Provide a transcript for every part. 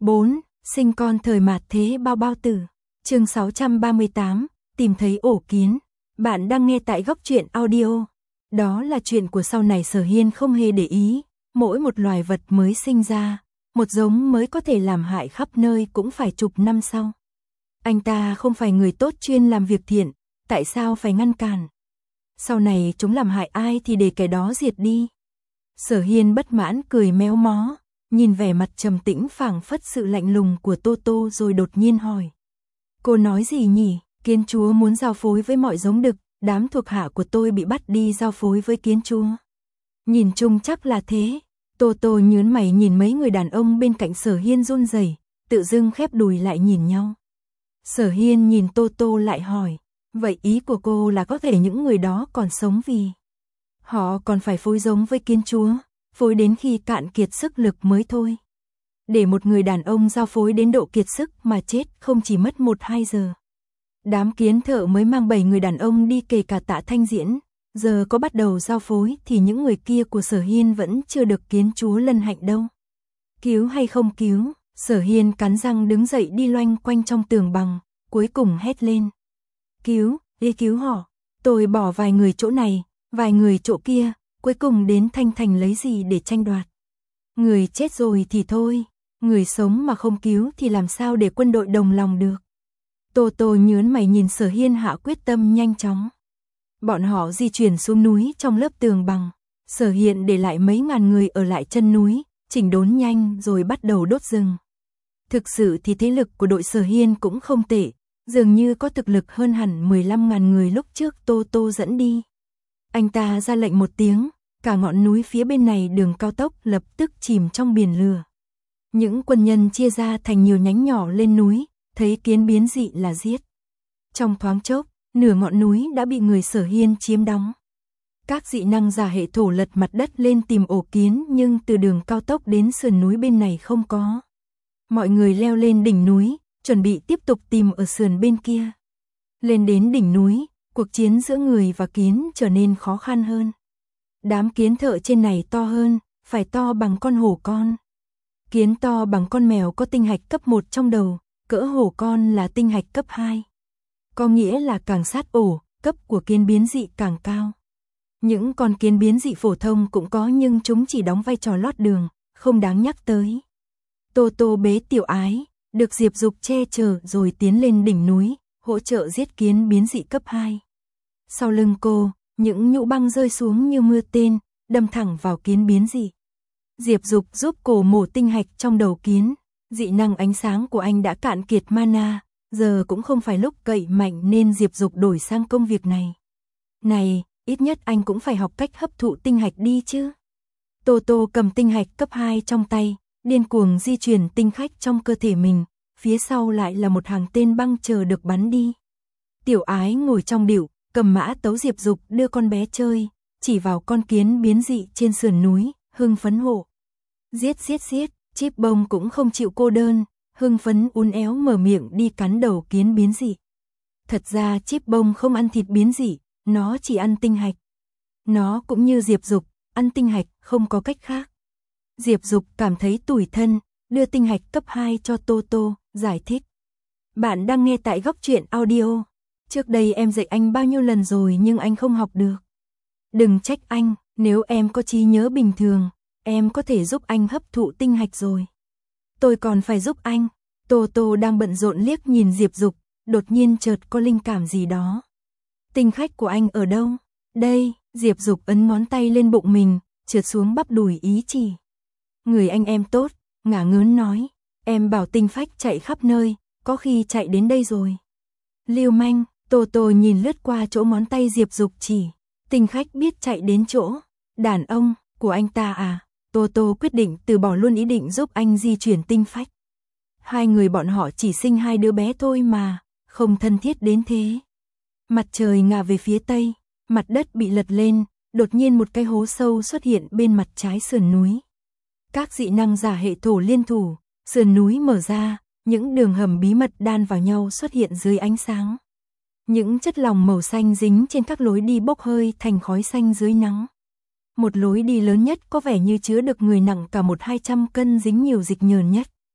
4. Sinh con thời mạt thế bao bao tử. Chương 638, tìm thấy ổ kiến. Bạn đang nghe tại Góc Truyện Audio. Đó là chuyện của sau này. Sở Hiên không hề để ý, mỗi một loài vật mới sinh ra, một giống mới có thể làm hại khắp nơi cũng phải chục năm sau. Anh ta không phải người tốt chuyên làm việc thiện, tại sao phải ngăn cản? Sau này chúng làm hại ai thì để kẻ đó diệt đi. Sở Hiên bất mãn cười méo mó, nhìn vẻ mặt trầm tĩnh phảng phất sự lạnh lùng của Tô Tô rồi đột nhiên hỏi. Cô nói gì nhỉ? Kiến chúa muốn giao phối với mọi giống đực, đám thuộc hạ của tôi bị bắt đi giao phối với kiến chúa. Nhìn chung chắc là thế. Tô Tô nhớn mày nhìn mấy người đàn ông bên cạnh Sở Hiên run rẩy, tự dưng khép đùi lại nhìn nhau. Sở Hiên nhìn Tô Tô lại hỏi, vậy ý của cô là có thể những người đó còn sống vì họ còn phải phối giống với kiến chúa, phối đến khi cạn kiệt sức lực mới thôi. Để một người đàn ông giao phối đến độ kiệt sức mà chết không chỉ mất 1-2 giờ. Đám kiến thợ mới mang 7 người đàn ông đi kể cả Tạ Thanh Diễn, giờ có bắt đầu giao phối thì những người kia của Sở Hiên vẫn chưa được kiến chúa lân hạnh đâu. Cứu hay không cứu? Sở Hiên cắn răng đứng dậy đi loanh quanh trong tường bằng, cuối cùng hét lên. Cứu, đi cứu họ. Tôi bỏ vài người chỗ này, vài người chỗ kia, cuối cùng đến Thanh Thành lấy gì để tranh đoạt. Người chết rồi thì thôi, người sống mà không cứu thì làm sao để quân đội đồng lòng được. Tô Tô nhớn mày nhìn Sở Hiên hạ quyết tâm nhanh chóng. Bọn họ di chuyển xuống núi trong lớp tường bằng. Sở Hiên để lại mấy ngàn người ở lại chân núi, chỉnh đốn nhanh rồi bắt đầu đốt rừng. Thực sự thì thế lực của đội Sở Hiên cũng không tệ, dường như có thực lực hơn hẳn 15.000 người lúc trước Tô Tô dẫn đi. Anh ta ra lệnh một tiếng, cả ngọn núi phía bên này đường cao tốc lập tức chìm trong biển lửa. Những quân nhân chia ra thành nhiều nhánh nhỏ lên núi, thấy kiến biến dị là giết. Trong thoáng chốc, nửa ngọn núi đã bị người Sở Hiên chiếm đóng. Các dị năng giả hệ thổ lật mặt đất lên tìm ổ kiến nhưng từ đường cao tốc đến sườn núi bên này không có. Mọi người leo lên đỉnh núi, chuẩn bị tiếp tục tìm ở sườn bên kia. Lên đến đỉnh núi, cuộc chiến giữa người và kiến trở nên khó khăn hơn. Đám kiến thợ trên này to hơn, phải to bằng con hổ con. Kiến to bằng con mèo có tinh hạch cấp 1 trong đầu, cỡ hổ con là tinh hạch cấp 2. Có nghĩa là càng sát ổ, cấp của kiến biến dị càng cao. Những con kiến biến dị phổ thông cũng có nhưng chúng chỉ đóng vai trò lót đường, không đáng nhắc tới. Tô Tô bế Tiểu Ái, được Diệp Dục che chở rồi tiến lên đỉnh núi, hỗ trợ giết kiến biến dị cấp 2. Sau lưng cô, những nhũ băng rơi xuống như mưa tên, đâm thẳng vào kiến biến dị. Diệp Dục giúp cô mổ tinh hạch trong đầu kiến, dị năng ánh sáng của anh đã cạn kiệt mana, giờ cũng không phải lúc cậy mạnh nên Diệp Dục đổi sang công việc này. Này, ít nhất anh cũng phải học cách hấp thụ tinh hạch đi chứ. Tô Tô cầm tinh hạch cấp 2 trong tay, điên cuồng di chuyển tinh khách trong cơ thể mình, phía sau lại là một hàng tên băng chờ được bắn đi. Tiểu Ái ngồi trong điệu, cầm mã tấu Diệp Dục đưa con bé chơi, chỉ vào con kiến biến dị trên sườn núi, hưng phấn hộ. Giết giết giết, Chip Bông cũng không chịu cô đơn, hưng phấn uốn éo mở miệng đi cắn đầu kiến biến dị. Thật ra Chip Bông không ăn thịt biến dị, nó chỉ ăn tinh hạch. Nó cũng như Diệp Dục, ăn tinh hạch không có cách khác. Diệp Dục cảm thấy tủi thân, đưa tinh hạch cấp 2 cho Tô Tô, giải thích. Bạn đang nghe tại Góc Truyện Audio. Trước đây em dạy anh bao nhiêu lần rồi nhưng anh không học được. Đừng trách anh, nếu em có trí nhớ bình thường, em có thể giúp anh hấp thụ tinh hạch rồi. Tôi còn phải giúp anh. Tô Tô đang bận rộn liếc nhìn Diệp Dục, đột nhiên chợt có linh cảm gì đó. Tinh khách của anh ở đâu? Đây, Diệp Dục ấn ngón tay lên bụng mình, trượt xuống bắp đùi ý chỉ. Người anh em tốt, ngả ngớn nói, em bảo tinh phách chạy khắp nơi, có khi chạy đến đây rồi. Lưu manh, Tô Tô nhìn lướt qua chỗ ngón tay Diệp Dục chỉ, tinh khách biết chạy đến chỗ, đàn ông, của anh ta à? Tô Tô quyết định từ bỏ luôn ý định giúp anh di chuyển tinh phách. Hai người bọn họ chỉ sinh 2 đứa bé thôi mà, không thân thiết đến thế. Mặt trời ngả về phía tây, mặt đất bị lật lên, đột nhiên một cái hố sâu xuất hiện bên mặt trái sườn núi. Các dị năng giả hệ thổ liên thủ, sườn núi mở ra, những đường hầm bí mật đan vào nhau xuất hiện dưới ánh sáng. Những chất lỏng màu xanh dính trên các lối đi bốc hơi thành khói xanh dưới nắng. Một lối đi lớn nhất có vẻ như chứa được người nặng cả 100-200 cân dính nhiều dịch nhờn nhất.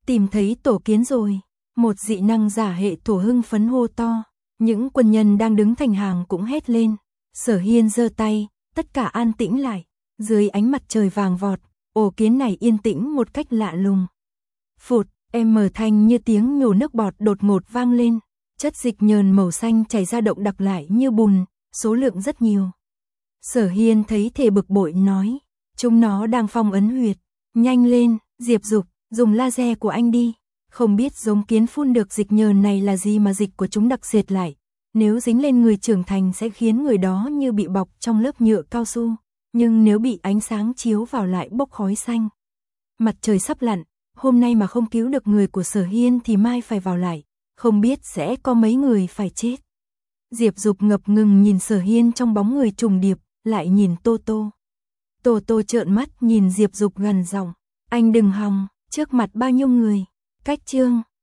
Tìm thấy tổ kiến rồi, một dị năng giả hệ thổ hưng phấn hô to, những quân nhân đang đứng thành hàng cũng hét lên. Sở Hiên giơ tay, tất cả an tĩnh lại, dưới ánh mặt trời vàng vọt, ổ kiến này yên tĩnh một cách lạ lùng. Phụt, mở thanh như tiếng nhổ nước bọt đột ngột vang lên, chất dịch nhờn màu xanh chảy ra động đặc lại như bùn, số lượng rất nhiều. Sở Hiên thấy thể bực bội nói, chúng nó đang phong ấn huyệt, nhanh lên, Diệp Dục, dùng laser của anh đi. Không biết giống kiến phun được dịch nhờn này là gì mà dịch của chúng đặc sệt lại, nếu dính lên người trưởng thành sẽ khiến người đó như bị bọc trong lớp nhựa cao su, nhưng nếu bị ánh sáng chiếu vào lại bốc khói xanh. Mặt trời sắp lặn, hôm nay mà không cứu được người của Sở Hiên thì mai phải vào lại, không biết sẽ có mấy người phải chết. Diệp Dục ngập ngừng nhìn Sở Hiên trong bóng người trùng điệp, lại nhìn Tô Tô. Tô Tô trợn mắt nhìn Diệp Dục gần giọng, anh đừng hòng, trước mặt bao nhiêu người. Cách chương